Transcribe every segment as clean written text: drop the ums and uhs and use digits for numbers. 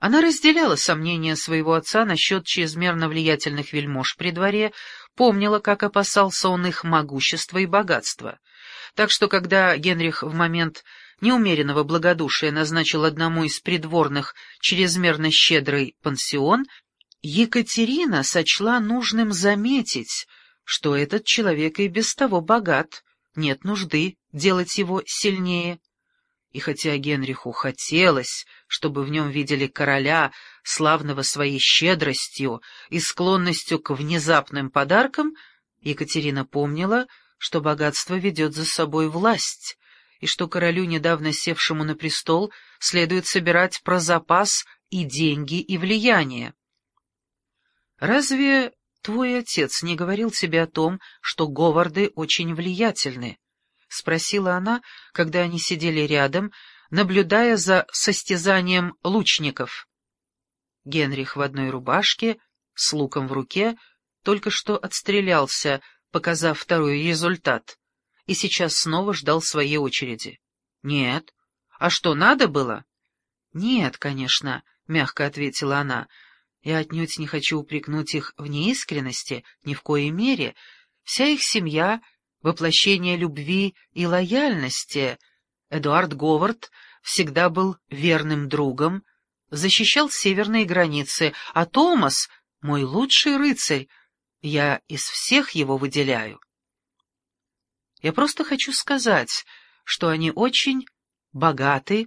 Она разделяла сомнения своего отца насчет чрезмерно влиятельных вельмож при дворе, помнила, как опасался он их могущества и богатства. Так что, когда Генрих в момент неумеренного благодушия назначил одному из придворных чрезмерно щедрый пансион, Екатерина сочла нужным заметить, что этот человек и без того богат, нет нужды делать его сильнее. И хотя Генриху хотелось, чтобы в нем видели короля, славного своей щедростью и склонностью к внезапным подаркам, Екатерина помнила, что богатство ведет за собой власть, и что королю, недавно севшему на престол, следует собирать про запас и деньги, и влияние. «Разве твой отец не говорил тебе о том, что Говарды очень влиятельны?» — спросила она, когда они сидели рядом, наблюдая за состязанием лучников. Генрих в одной рубашке, с луком в руке, только что отстрелялся, показав второй результат, и сейчас снова ждал своей очереди. «Нет. А что, надо было?» «Нет, конечно», — мягко ответила она. «Я отнюдь не хочу упрекнуть их в неискренности, ни в коей мере. Вся их семья — воплощение любви и лояльности. Эдуард Говард всегда был верным другом, защищал северные границы, а Томас — мой лучший рыцарь. Я из всех его выделяю. Я просто хочу сказать, что они очень богаты,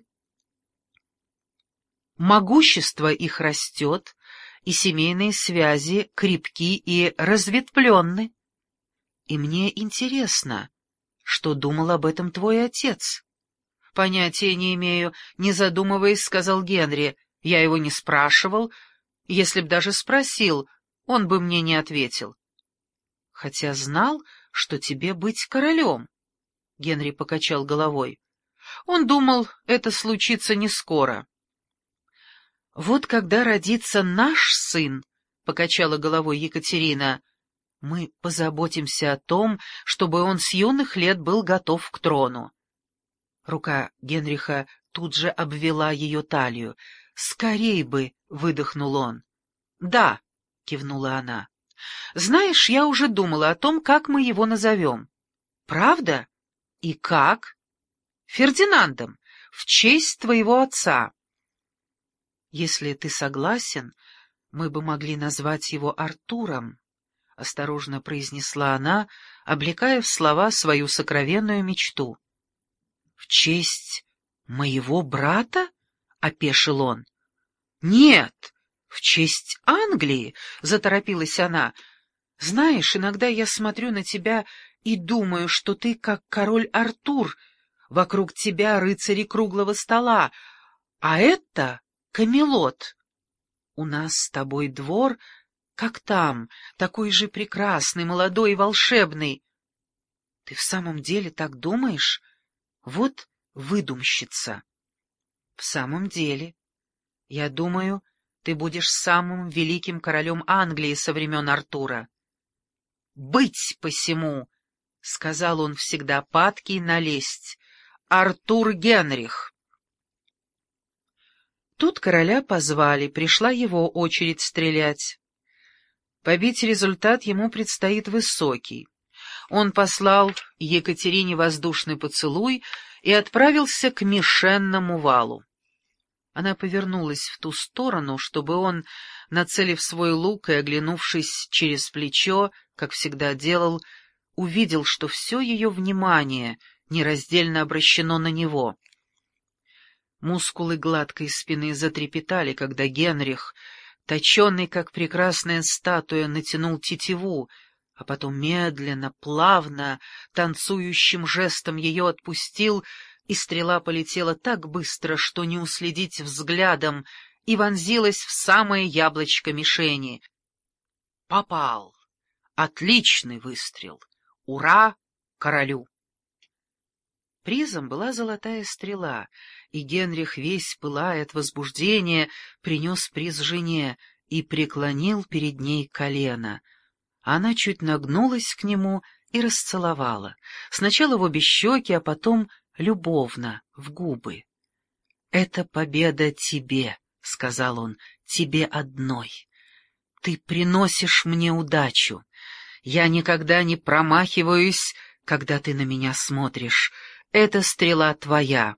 могущество их растет, и семейные связи крепки и разветвленны. И мне интересно, что думал об этом твой отец. Понятия не имею, не задумываясь, сказал Генри. Я его не спрашивал. Если б даже спросил, он бы мне не ответил. Хотя знал, что тебе быть королем. Генри покачал головой. Он думал, это случится не скоро. Вот когда родится наш сын, покачала головой Екатерина, мы позаботимся о том, чтобы он с юных лет был готов к трону. Рука Генриха тут же обвела ее талию. «Скорей бы!» — выдохнул он. «Да», — кивнула она. «Знаешь, я уже думала о том, как мы его назовем». «Правда? И как?» «Фердинандом, в честь твоего отца». «Если ты согласен, мы бы могли назвать его Артуром», — осторожно произнесла она, облекая в слова свою сокровенную мечту. «В честь моего брата?» — опешил он. «Нет, в честь Англии», — заторопилась она. «Знаешь, иногда я смотрю на тебя и думаю, что ты как король Артур, вокруг тебя рыцари круглого стола, а это Камелот. У нас с тобой двор, как там, такой же прекрасный, молодой и волшебный. Ты в самом деле так думаешь? Вот выдумщица». «В самом деле. Я думаю, ты будешь самым великим королем Англии со времен Артура». «Быть посему», — сказал он всегда падкий на лесть, — «Артур Генрих». Тут короля позвали, пришла его очередь стрелять. Побить результат ему предстоит высокий. Он послал Екатерине воздушный поцелуй и отправился к мишенному валу. Она повернулась в ту сторону, чтобы он, нацелив свой лук и оглянувшись через плечо, как всегда делал, увидел, что все ее внимание нераздельно обращено на него. Мускулы гладкой спины затрепетали, когда Генрих, точенный, как прекрасная статуя, натянул тетиву, а потом медленно, плавно, танцующим жестом ее отпустил, и стрела полетела так быстро, что не уследить взглядом, и вонзилась в самое яблочко мишени. Попал. Отличный выстрел. Ура королю! Призом была золотая стрела, и Генрих, весь пылая от возбуждения, принес приз жене и преклонил перед ней колено. Она чуть нагнулась к нему и расцеловала, сначала в обе щеки, а потом любовно, в губы. «Это победа тебе», сказал он, — тебе одной. Ты приносишь мне удачу. Я никогда не промахиваюсь, когда ты на меня смотришь. Эта стрела твоя.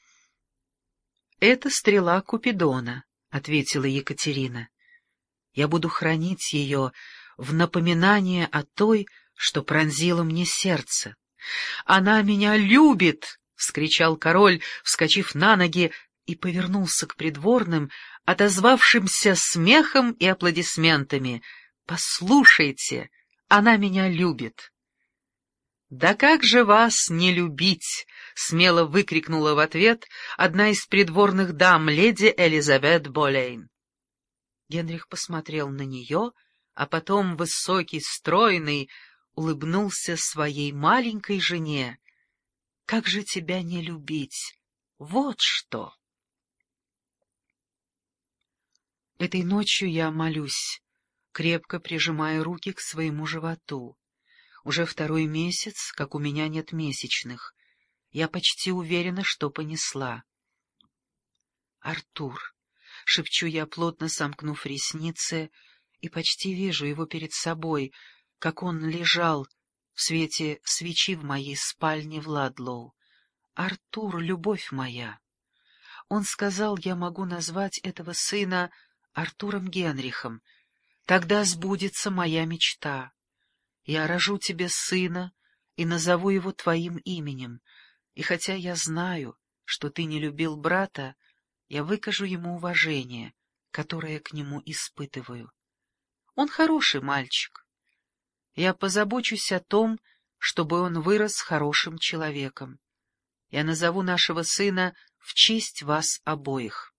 — Это стрела Купидона, — ответила Екатерина. Я буду хранить ее в напоминание о той, что пронзила мне сердце. — Она меня любит! — вскричал король, вскочив на ноги, и повернулся к придворным, отозвавшимся смехом и аплодисментами. — Послушайте, она меня любит! — «Да как же вас не любить?» — смело выкрикнула в ответ одна из придворных дам, леди Элизабет Болейн. Генрих посмотрел на нее, а потом, высокий, стройный, улыбнулся своей маленькой жене. «Как же тебя не любить? Вот что!» Этой ночью я молюсь, крепко прижимая руки к своему животу. Уже 2-й месяц, как у меня нет месячных. Я почти уверена, что понесла. «Артур», — шепчу я, плотно сомкнув ресницы, и почти вижу его перед собой, как он лежал в свете свечи в моей спальне в Ладлоу. «Артур, любовь моя!» Он сказал, я могу назвать этого сына Артуром Генрихом. Тогда сбудется моя мечта. Я рожу тебе сына и назову его твоим именем, и хотя я знаю, что ты не любил брата, я выкажу ему уважение, которое к нему испытываю. Он хороший мальчик. Я позабочусь о том, чтобы он вырос хорошим человеком. Я назову нашего сына в честь вас обоих.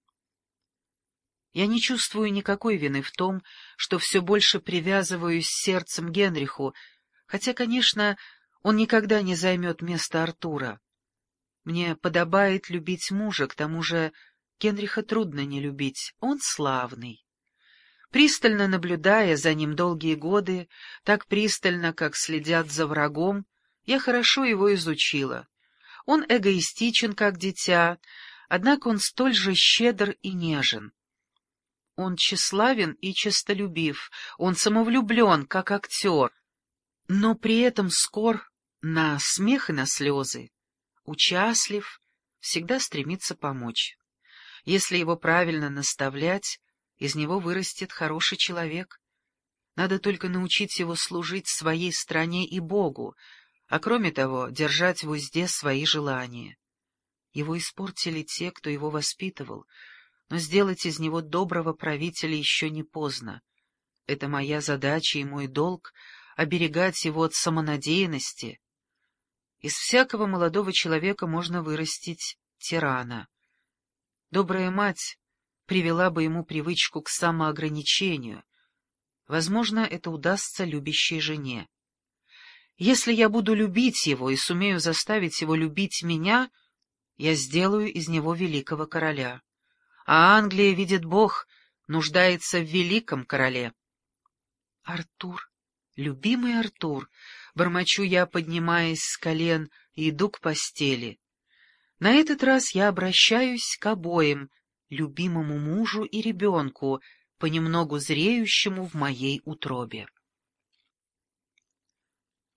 Я не чувствую никакой вины в том, что все больше привязываюсь сердцем к Генриху, хотя, конечно, он никогда не займет место Артура. Мне подобает любить мужа, к тому же Генриха трудно не любить, он славный. Пристально наблюдая за ним долгие годы, так пристально, как следят за врагом, я хорошо его изучила. Он эгоистичен, как дитя, однако он столь же щедр и нежен. Он тщеславен и честолюбив, он самовлюблен, как актер, но при этом скор на смех и на слезы, участлив, всегда стремится помочь. Если его правильно наставлять, из него вырастет хороший человек. Надо только научить его служить своей стране и Богу, а кроме того, держать в узде свои желания. Его испортили те, кто его воспитывал, но сделать из него доброго правителя еще не поздно. Это моя задача и мой долг — оберегать его от самонадеянности. Из всякого молодого человека можно вырастить тирана. Добрая мать привела бы ему привычку к самоограничению. Возможно, это удастся любящей жене. Если я буду любить его и сумею заставить его любить меня, я сделаю из него великого короля. А Англия, видит Бог, нуждается в великом короле. Артур, любимый Артур, бормочу я, поднимаясь с колен, и иду к постели. На этот раз я обращаюсь к обоим, любимому мужу и ребенку, понемногу зреющему в моей утробе.